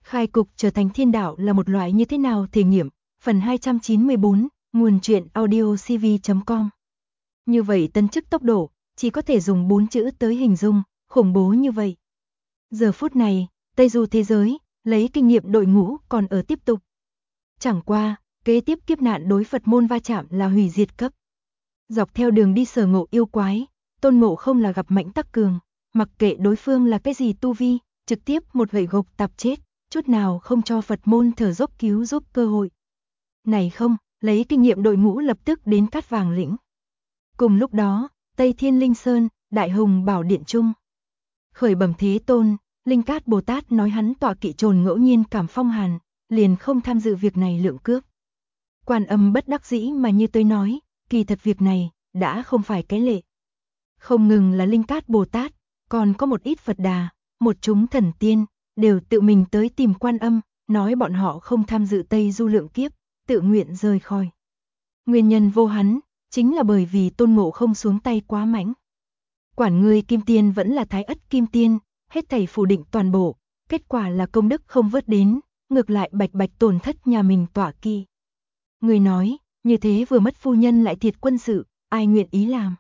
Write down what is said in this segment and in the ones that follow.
Khai cục trở thành thiên đạo là một loại như thế nào thể nghiệm, phần 294, nguồn truyện audiocv.com. Như vậy tân chức tốc độ, chỉ có thể dùng 4 chữ tới hình dung, khủng bố như vậy. Giờ phút này, Tây Du thế giới, lấy kinh nghiệm đội ngũ còn ở tiếp tục. Chẳng qua, kế tiếp kiếp nạn đối Phật môn va chạm là hủy diệt cấp. Dọc theo đường đi sở ngộ yêu quái, Tôn Ngộ Không là gặp Mãnh Tắc Cường, mặc kệ đối phương là cái gì tu vi, trực tiếp một gậy gộc tạp chết, chút nào không cho Phật môn thở dốc cứu giúp cơ hội. Này không, lấy kinh nghiệm đội ngũ lập tức đến Cát Vàng Lĩnh. Cùng lúc đó, Tây Thiên Linh Sơn, Đại Hùng Bảo Điện Trung. Khởi bẩm Thế Tôn, Linh Cát Bồ Tát nói hắn tọa kỵ trồn ngẫu nhiên cảm phong hàn, liền không tham dự việc này lượng cước. Quan Âm bất đắc dĩ mà như tôi nói, kỳ thật việc này đã không phải cái lệ. Không ngừng là Linh Cát Bồ Tát, còn có một ít Phật Đà, một chúng thần tiên, đều tự mình tới tìm Quan Âm, nói bọn họ không tham dự Tây Du lượng kiếp, tự nguyện rời khỏi. Nguyên nhân vô hắn, chính là bởi vì Tôn Ngộ Không xuống tay quá mãnh. Quản người Kim Tiên vẫn là Thái Ất Kim Tiên, hết thảy phủ định toàn bộ, kết quả là công đức không vớt đến, ngược lại bạch bạch tổn thất nhà mình tọa kỵ. Người nói, như thế vừa mất phu nhân lại thiệt quân sự, ai nguyện ý làm?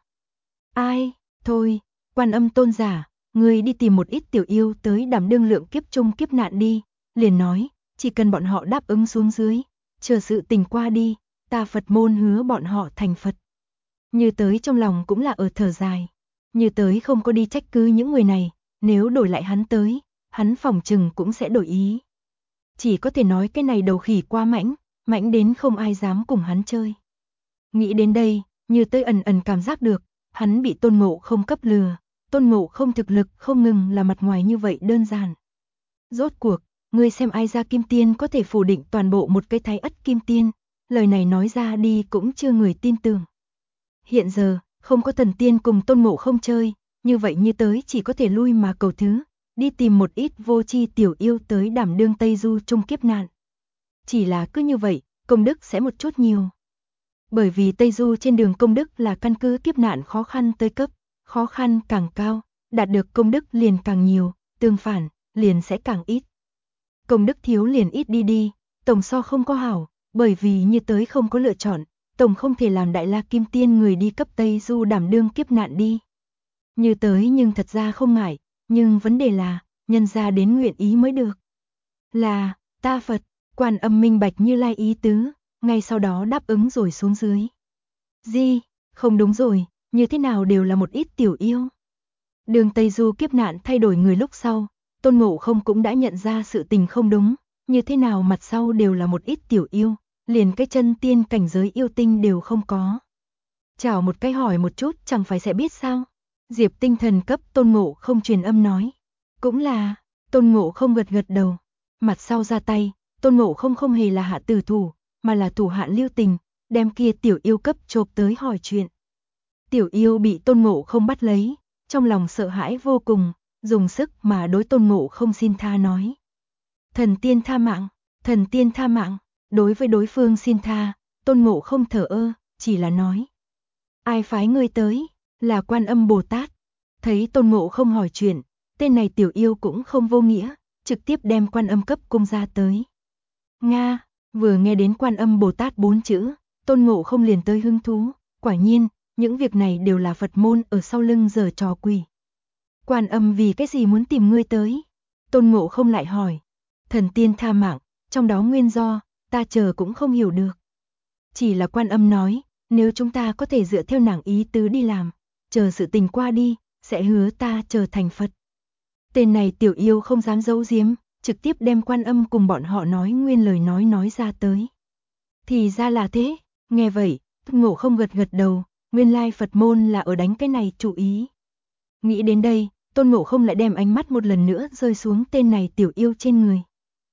Ai, thôi, Quan Âm tôn giả, người đi tìm một ít tiểu yêu tới đảm đương lượng kiếp chung kiếp nạn đi, liền nói, chỉ cần bọn họ đáp ứng xuống dưới, chờ sự tình qua đi, ta Phật môn hứa bọn họ thành Phật. Như tới trong lòng cũng là ở thở dài, như tới không có đi trách cứ những người này, nếu đổi lại hắn tới, hắn phỏng chừng cũng sẽ đổi ý. Chỉ có thể nói cái này đầu khỉ quá mãnh, mãnh đến không ai dám cùng hắn chơi. Nghĩ đến đây, như tới ẩn ẩn cảm giác được, hắn bị Tôn Ngộ Không cấp lừa, Tôn Ngộ Không thực lực không ngừng là mặt ngoài như vậy đơn giản. Rốt cuộc, ngươi xem ai ra Kim Tiên có thể phủ định toàn bộ một cái Thái Ất Kim Tiên, lời này nói ra đi cũng chưa người tin tưởng. Hiện giờ, không có thần tiên cùng Tôn Ngộ Không chơi, như vậy như tới chỉ có thể lui mà cầu thứ, đi tìm một ít vô tri tiểu yêu tới đảm đương Tây Du chung kiếp nạn. Chỉ là cứ như vậy, công đức sẽ một chút nhiều. Bởi vì Tây Du trên đường công đức là căn cứ kiếp nạn khó khăn tới cấp, khó khăn càng cao, đạt được công đức liền càng nhiều, tương phản, liền sẽ càng ít. Công đức thiếu liền ít đi, tổng so không có hảo, bởi vì như tới không có lựa chọn, tổng không thể làm Đại La Kim Tiên người đi cấp Tây Du đảm đương kiếp nạn đi. Như tới nhưng thật ra không ngại, nhưng vấn đề là, nhân ra đến nguyện ý mới được. Là, ta Phật, Quan Âm minh bạch Như Lai ý tứ, ngay sau đó đáp ứng rồi xuống dưới. Gì, không đúng rồi, như thế nào đều là một ít tiểu yêu. Đường Tây Du kiếp nạn thay đổi người lúc sau, Tôn Ngộ Không cũng đã nhận ra sự tình không đúng, như thế nào mặt sau đều là một ít tiểu yêu, liền cái chân tiên cảnh giới yêu tinh đều không có. Chào một cái hỏi một chút chẳng phải sẽ biết sao. Diệp Tinh Thần cấp Tôn Ngộ Không truyền âm nói. Cũng là, Tôn Ngộ Không gật gật đầu. Mặt sau ra tay, Tôn Ngộ Không không hề là hạ tử thủ, mà là thủ hạ lưu tình, đem kia tiểu yêu cấp chộp tới hỏi chuyện. Tiểu yêu bị Tôn Ngộ Không bắt lấy, trong lòng sợ hãi vô cùng, dùng sức mà đối Tôn Ngộ Không xin tha nói. Thần tiên tha mạng, thần tiên tha mạng, đối với đối phương xin tha, Tôn Ngộ Không thở ơ, chỉ là nói. Ai phái ngươi tới, là Quan Âm Bồ Tát. Thấy Tôn Ngộ Không hỏi chuyện, tên này tiểu yêu cũng không vô nghĩa, trực tiếp đem Quan Âm cấp cung ra tới. Nga, vừa nghe đến Quan Âm Bồ Tát 4 chữ, Tôn Ngộ Không liền tới hứng thú, quả nhiên, những việc này đều là Phật môn ở sau lưng giở trò quỷ. Quan Âm vì cái gì muốn tìm ngươi tới? Tôn Ngộ Không lại hỏi. Thần tiên tha mạng, trong đó nguyên do, ta chờ cũng không hiểu được. Chỉ là Quan Âm nói, nếu chúng ta có thể dựa theo nàng ý tứ đi làm, chờ sự tình qua đi, sẽ hứa ta trở thành Phật. Tên này tiểu yêu không dám giấu giếm, trực tiếp đem Quan Âm cùng bọn họ nói nguyên lời nói ra tới. Thì ra là thế, nghe vậy, Tôn Ngộ Không gật gật đầu, nguyên lai Phật môn là ở đánh cái này chủ ý. Nghĩ đến đây, Tôn Ngộ Không lại đem ánh mắt một lần nữa rơi xuống tên này tiểu yêu trên người.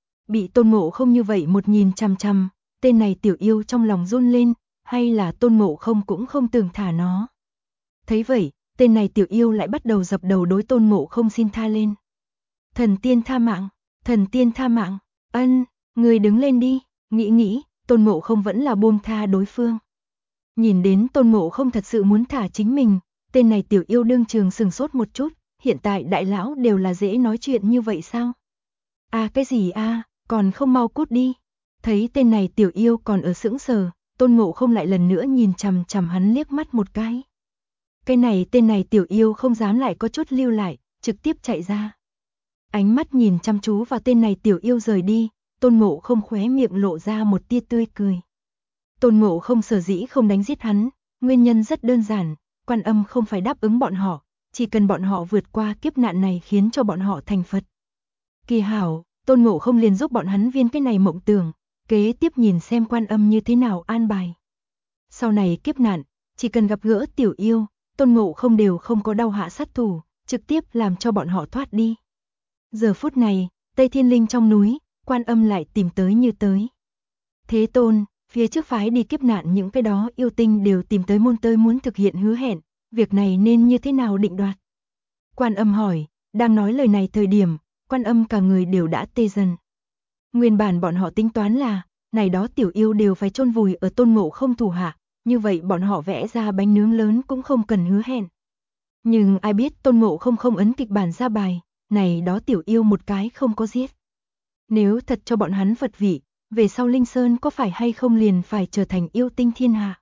Bị Tôn Ngộ Không như vậy một nhìn chằm chằm, tên này tiểu yêu trong lòng run lên, hay là Tôn Ngộ Không cũng không tưởng thả nó. Thấy vậy, tên này tiểu yêu lại bắt đầu dập đầu đối Tôn Ngộ Không xin tha lên. Thần tiên tha mạng, thần tiên tha mạng, ân, người đứng lên đi, nghĩ, Tôn Ngộ Không vẫn là buông tha đối phương. Nhìn đến Tôn Ngộ Không thật sự muốn thả chính mình, tên này tiểu yêu đương trường sừng sốt một chút, hiện tại đại lão đều là dễ nói chuyện như vậy sao? Cái gì còn không mau cút đi. Thấy tên này tiểu yêu còn ở sững sờ, Tôn Ngộ Không lại lần nữa nhìn chằm chằm hắn liếc mắt một cái. Tên này tiểu yêu không dám lại có chút lưu lại, trực tiếp chạy ra. Ánh mắt nhìn chăm chú vào tên này tiểu yêu rời đi, Tôn Ngộ Không khóe miệng lộ ra một tia tươi cười. Tôn Ngộ Không sở dĩ không đánh giết hắn, nguyên nhân rất đơn giản, Quan Âm không phải đáp ứng bọn họ, chỉ cần bọn họ vượt qua kiếp nạn này khiến cho bọn họ thành Phật. Kỳ hảo, Tôn Ngộ Không liền giúp bọn hắn viên cái này mộng tưởng, kế tiếp nhìn xem Quan Âm như thế nào an bài. Sau này kiếp nạn, chỉ cần gặp gỡ tiểu yêu, Tôn Ngộ Không đều không có đau hạ sát thủ, trực tiếp làm cho bọn họ thoát đi. Giờ phút này, Tây Thiên Linh trong núi, Quan Âm lại tìm tới như tới. Thế Tôn, phía trước phái đi kiếp nạn những cái đó yêu tinh đều tìm tới môn tới muốn thực hiện hứa hẹn, việc này nên như thế nào định đoạt? Quan Âm hỏi, đang nói lời này thời điểm, Quan Âm cả người đều đã tê dần. Nguyên bản bọn họ tính toán là, này đó tiểu yêu đều phải chôn vùi ở Tôn Ngộ Không thủ hạ, như vậy bọn họ vẽ ra bánh nướng lớn cũng không cần hứa hẹn. Nhưng ai biết Tôn Ngộ Không không ấn kịch bản ra bài, này đó tiểu yêu một cái không có giết. Nếu thật cho bọn hắn Phật vị, về sau Linh Sơn có phải hay không liền phải trở thành yêu tinh thiên hạ.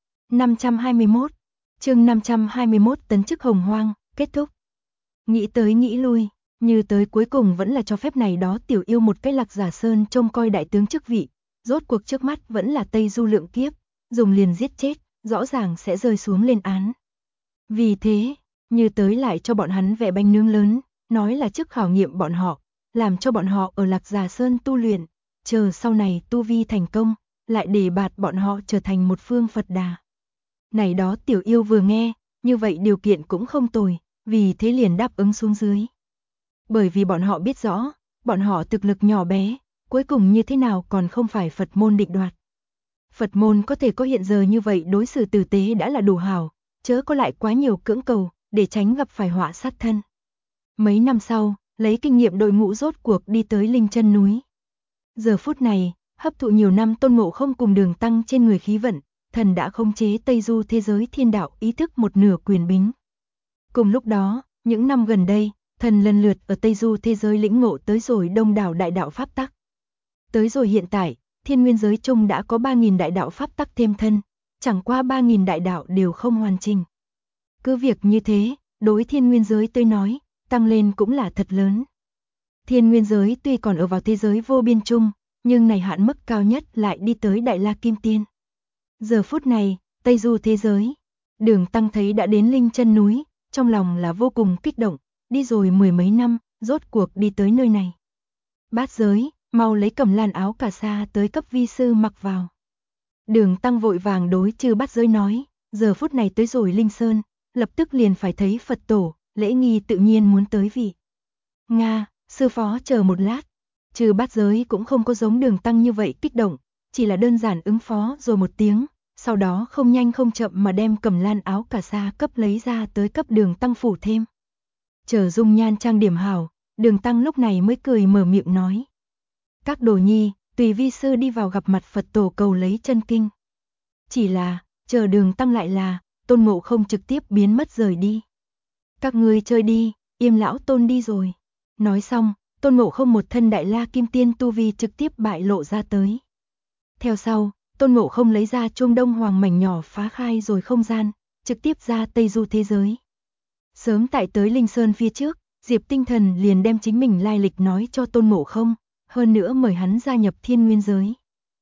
521, chương 521 tấn chức hồng hoang, kết thúc. Nghĩ tới nghĩ lui, như tới cuối cùng vẫn là cho phép này đó tiểu yêu một cái Lạc Giả Sơn trông coi đại tướng chức vị, rốt cuộc trước mắt vẫn là Tây Du lượng kiếp, dùng liền giết chết, rõ ràng sẽ rơi xuống lên án. Vì thế, như tới lại cho bọn hắn vẽ bánh nướng lớn, nói là trước khảo nghiệm bọn họ, làm cho bọn họ ở Lạc Giả Sơn tu luyện, chờ sau này tu vi thành công, lại đề bạt bọn họ trở thành một phương Phật Đà. Này đó tiểu yêu vừa nghe, như vậy điều kiện cũng không tồi, vì thế liền đáp ứng xuống dưới. Bởi vì bọn họ biết rõ, bọn họ thực lực nhỏ bé, cuối cùng như thế nào còn không phải Phật môn định đoạt. Phật môn có thể có hiện giờ như vậy đối xử tử tế đã là đủ hảo, chớ có lại quá nhiều cưỡng cầu, để tránh gặp phải họa sát thân. Mấy năm sau, lấy kinh nghiệm đội ngũ rốt cuộc đi tới Linh Chân núi. Giờ phút này, hấp thụ nhiều năm Tôn Ngộ Không cùng Đường Tăng trên người khí vận, thần đã khống chế Tây Du thế giới thiên đạo ý thức một nửa quyền bính. Cùng lúc đó, những năm gần đây, thần lần lượt ở Tây Du thế giới lĩnh ngộ tới rồi đông đảo đại đạo pháp tắc. Tới rồi hiện tại, thiên nguyên giới chung đã có 3.000 đại đạo pháp tắc thêm thân, chẳng qua 3.000 đại đạo đều không hoàn chỉnh. Cứ việc như thế, đối thiên nguyên giới tôi nói, tăng lên cũng là thật lớn. Thiên nguyên giới tuy còn ở vào thế giới vô biên chung, nhưng này hạn mức cao nhất lại đi tới Đại La Kim Tiên. Giờ phút này, Tây Du thế giới, Đường Tăng thấy đã đến Linh Chân núi, trong lòng là vô cùng kích động, đi rồi mười mấy năm, rốt cuộc đi tới nơi này. Bát giới, mau lấy cẩm lan áo cà sa tới cấp vi sư mặc vào. Đường Tăng vội vàng đối Chư Bát giới nói, giờ phút này tới rồi Linh Sơn, lập tức liền phải thấy Phật tổ, lễ nghi tự nhiên muốn tới vị. Nga, sư phó chờ một lát. Chư Bát giới cũng không có giống Đường Tăng như vậy kích động, chỉ là đơn giản ứng phó rồi một tiếng, sau đó không nhanh không chậm mà đem cẩm lan áo cà sa cấp lấy ra tới cấp Đường Tăng phủ thêm. Chờ dung nhan trang điểm hảo, Đường Tăng lúc này mới cười mở miệng nói. Các đồ nhi, tùy vi sư đi vào gặp mặt Phật tổ cầu lấy chân kinh. Chỉ là, chờ Đường Tăng lại là, Tôn Ngộ Không trực tiếp biến mất rời đi. Các ngươi chơi đi, Yêm lão Tôn đi rồi. Nói xong, Tôn Ngộ Không một thân Đại La Kim Tiên tu vi trực tiếp bại lộ ra tới. Theo sau, Tôn Ngộ Không lấy ra chuông đông hoàng mảnh nhỏ phá khai rồi không gian, trực tiếp ra Tây Du thế giới. Sớm tại tới Linh Sơn phía trước, Diệp Tinh Thần liền đem chính mình lai lịch nói cho Tôn Ngộ Không, hơn nữa mời hắn gia nhập thiên nguyên giới.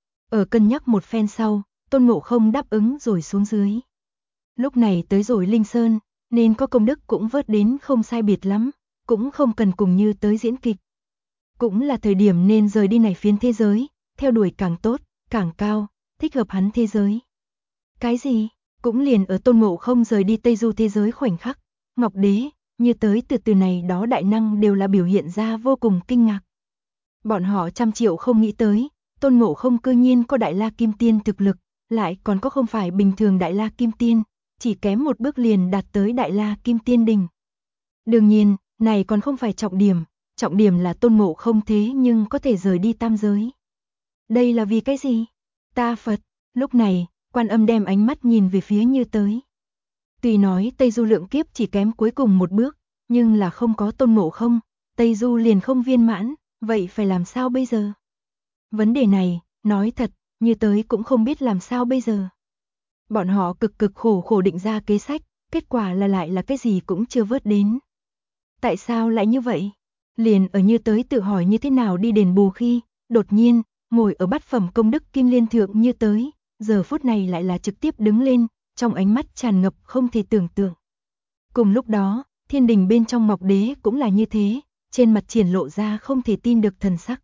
Ở cân nhắc một phen sau, Tôn Ngộ Không đáp ứng rồi xuống dưới. Lúc này tới rồi Linh Sơn, nên có công đức cũng vớt đến không sai biệt lắm, cũng không cần cùng như tới diễn kịch. Cũng là thời điểm nên rời đi này phiến thế giới, theo đuổi càng tốt, càng cao, thích hợp hắn thế giới. Cái gì? Cũng liền ở Tôn Ngộ Không rời đi Tây Du thế giới khoảnh khắc, Ngọc Đế, như tới từ này đó đại năng đều là biểu hiện ra vô cùng kinh ngạc. Bọn họ trăm triệu không nghĩ tới, Tôn Ngộ Không cư nhiên có Đại La Kim Tiên thực lực, lại còn có không phải bình thường Đại La Kim Tiên, chỉ kém một bước liền đạt tới Đại La Kim Tiên đỉnh. Đương nhiên, này còn không phải trọng điểm là Tôn Ngộ Không thế nhưng có thể rời đi tam giới. Đây là vì cái gì? Ta Phật, lúc này, Quan Âm đem ánh mắt nhìn về phía như tới. Tuy nói Tây Du lượng kiếp chỉ kém cuối cùng một bước, nhưng là không có Tôn Ngộ Không, Tây Du liền không viên mãn, Vậy phải làm sao bây giờ? Vấn đề này, nói thật, như tới cũng không biết làm sao bây giờ. Bọn họ cực cực khổ khổ định ra kế sách, kết quả là lại là cái gì cũng chưa vớt đến. Tại sao lại như vậy? Liền ở như tới tự hỏi như thế nào đi đền bù khi, đột nhiên, ngồi ở bát phẩm công đức kim liên thượng như tới, giờ phút này lại là trực tiếp đứng lên, trong ánh mắt tràn ngập không thể tưởng tượng. Cùng lúc đó, thiên đình bên trong Ngọc Đế cũng là như thế, trên mặt triển lộ ra không thể tin được thần sắc.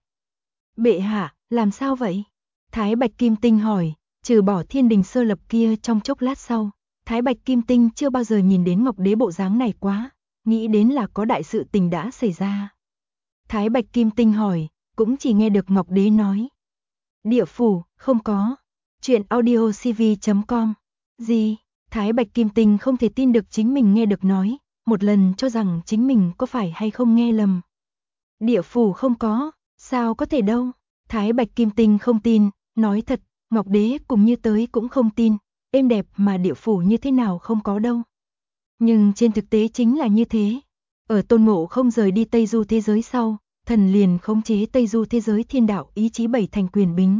Bệ hạ, làm sao vậy? Thái Bạch Kim Tinh hỏi, trừ bỏ thiên đình sơ lập kia trong chốc lát sau, Thái Bạch Kim Tinh chưa bao giờ nhìn đến Ngọc Đế bộ dáng này quá, nghĩ đến là có đại sự tình đã xảy ra. Thái Bạch Kim Tinh hỏi, cũng chỉ nghe được Ngọc Đế nói. Địa phủ, không có. Chuyện audiocv.com. Gì? Thái Bạch Kim Tinh không thể tin được chính mình nghe được nói, một lần cho rằng chính mình có phải hay không nghe lầm. Địa phủ không có, sao có thể đâu? Thái Bạch Kim Tinh không tin, nói thật, Ngọc Đế cùng như tới cũng không tin, êm đẹp mà địa phủ như thế nào không có đâu. Nhưng trên thực tế chính là như thế. Ở Tôn Ngộ không rời đi Tây Du thế giới sau, thần liền khống chế Tây Du thế giới thiên đạo ý chí 7 thành quyền bính.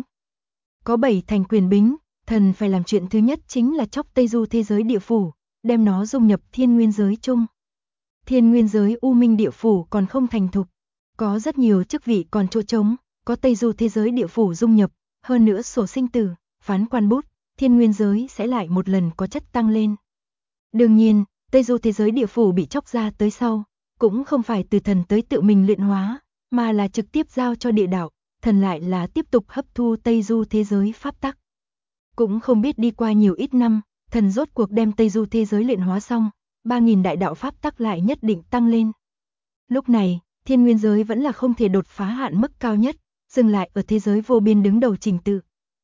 Có 7 thành quyền bính, thần phải làm chuyện thứ nhất chính là chóc Tây Du thế giới địa phủ, đem nó dung nhập thiên nguyên giới chung. Thiên nguyên giới u minh địa phủ còn không thành thục, có rất nhiều chức vị còn chỗ trống, có Tây Du thế giới địa phủ dung nhập, hơn nữa sổ sinh tử, phán quan bút, thiên nguyên giới sẽ lại một lần có chất tăng lên. Đương nhiên, Tây Du thế giới địa phủ bị chóc ra tới sau, cũng không phải từ thần tới tự mình luyện hóa, mà là trực tiếp giao cho địa đạo, thần lại là tiếp tục hấp thu Tây Du thế giới pháp tắc. Cũng không biết đi qua nhiều ít năm, thần rốt cuộc đem Tây Du thế giới luyện hóa xong, 3.000 đại đạo pháp tắc lại nhất định tăng lên. Lúc này, thiên nguyên giới vẫn là không thể đột phá hạn mức cao nhất, dừng lại ở thế giới vô biên đứng đầu trình tự.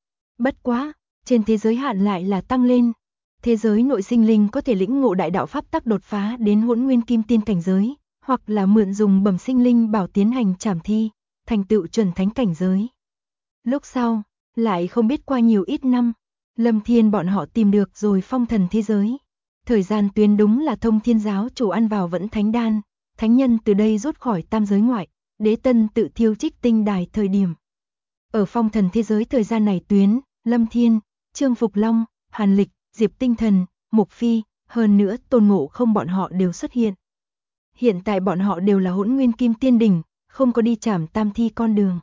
Bất quá, trên thế giới hạn lại là tăng lên. Thế giới nội sinh linh có thể lĩnh ngộ đại đạo pháp tắc đột phá đến hỗn nguyên kim tiên cảnh giới, hoặc là mượn dùng bẩm sinh linh bảo tiến hành trảm thi, thành tựu chuẩn thánh cảnh giới. Lúc sau, lại không biết qua nhiều ít năm, Lâm Thiên bọn họ tìm được rồi phong thần thế giới. Thời gian tuyến đúng là Thông Thiên giáo chủ ăn vào vẫn thánh đan, thánh nhân từ đây rút khỏi tam giới ngoại, Đế Tân tự thiêu trích tinh đài thời điểm. Ở phong thần thế giới thời gian này tuyến, Lâm Thiên, Trương Phục Long, Hàn Lịch, Diệp Tinh Thần, Mục Phi, hơn nữa Tôn Ngộ không bọn họ đều xuất hiện. Hiện tại bọn họ đều là hỗn nguyên kim tiên đỉnh, không có đi trảm tam thi con đường.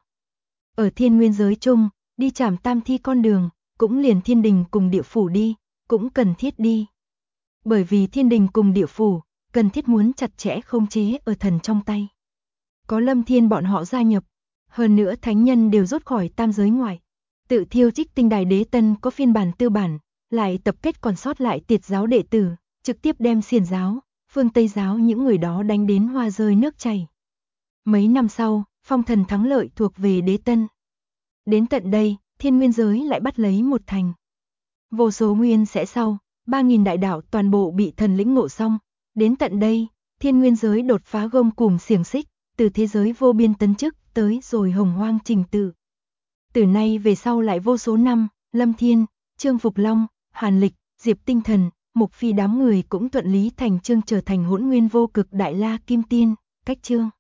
Ở thiên nguyên giới chung, đi trảm tam thi con đường, cũng liền thiên đình cùng địa phủ đi, cũng cần thiết đi. Bởi vì thiên đình cùng địa phủ, cần thiết muốn chặt chẽ khống chế ở thần trong tay. Có Lâm Thiên bọn họ gia nhập, hơn nữa thánh nhân đều rút khỏi tam giới ngoại. Tự thiêu trích tinh đài Đế Tân có phiên bản tư bản, lại tập kết còn sót lại Tiệt giáo đệ tử, trực tiếp đem Xiển giáo, Phương Tây giáo những người đó đánh đến hoa rơi nước chảy. Mấy năm sau, phong thần thắng lợi thuộc về Đế Tân. Đến tận đây, thiên nguyên giới lại bắt lấy một thành. Vô số nguyên sẽ sau, 3.000 đại đạo toàn bộ bị thần lĩnh ngộ xong. Đến tận đây, thiên nguyên giới đột phá gông cùm xiềng xích, từ thế giới vô biên tấn chức tới rồi hồng hoang trình tự. Từ nay về sau lại vô số năm, Lâm Thiên, Trương Phục Long, Hàn Lịch, Diệp Tinh Thần, Mục Phi đám người cũng thuận lý thành chương trở thành hỗn nguyên vô cực đại la kim tiên, cách chương.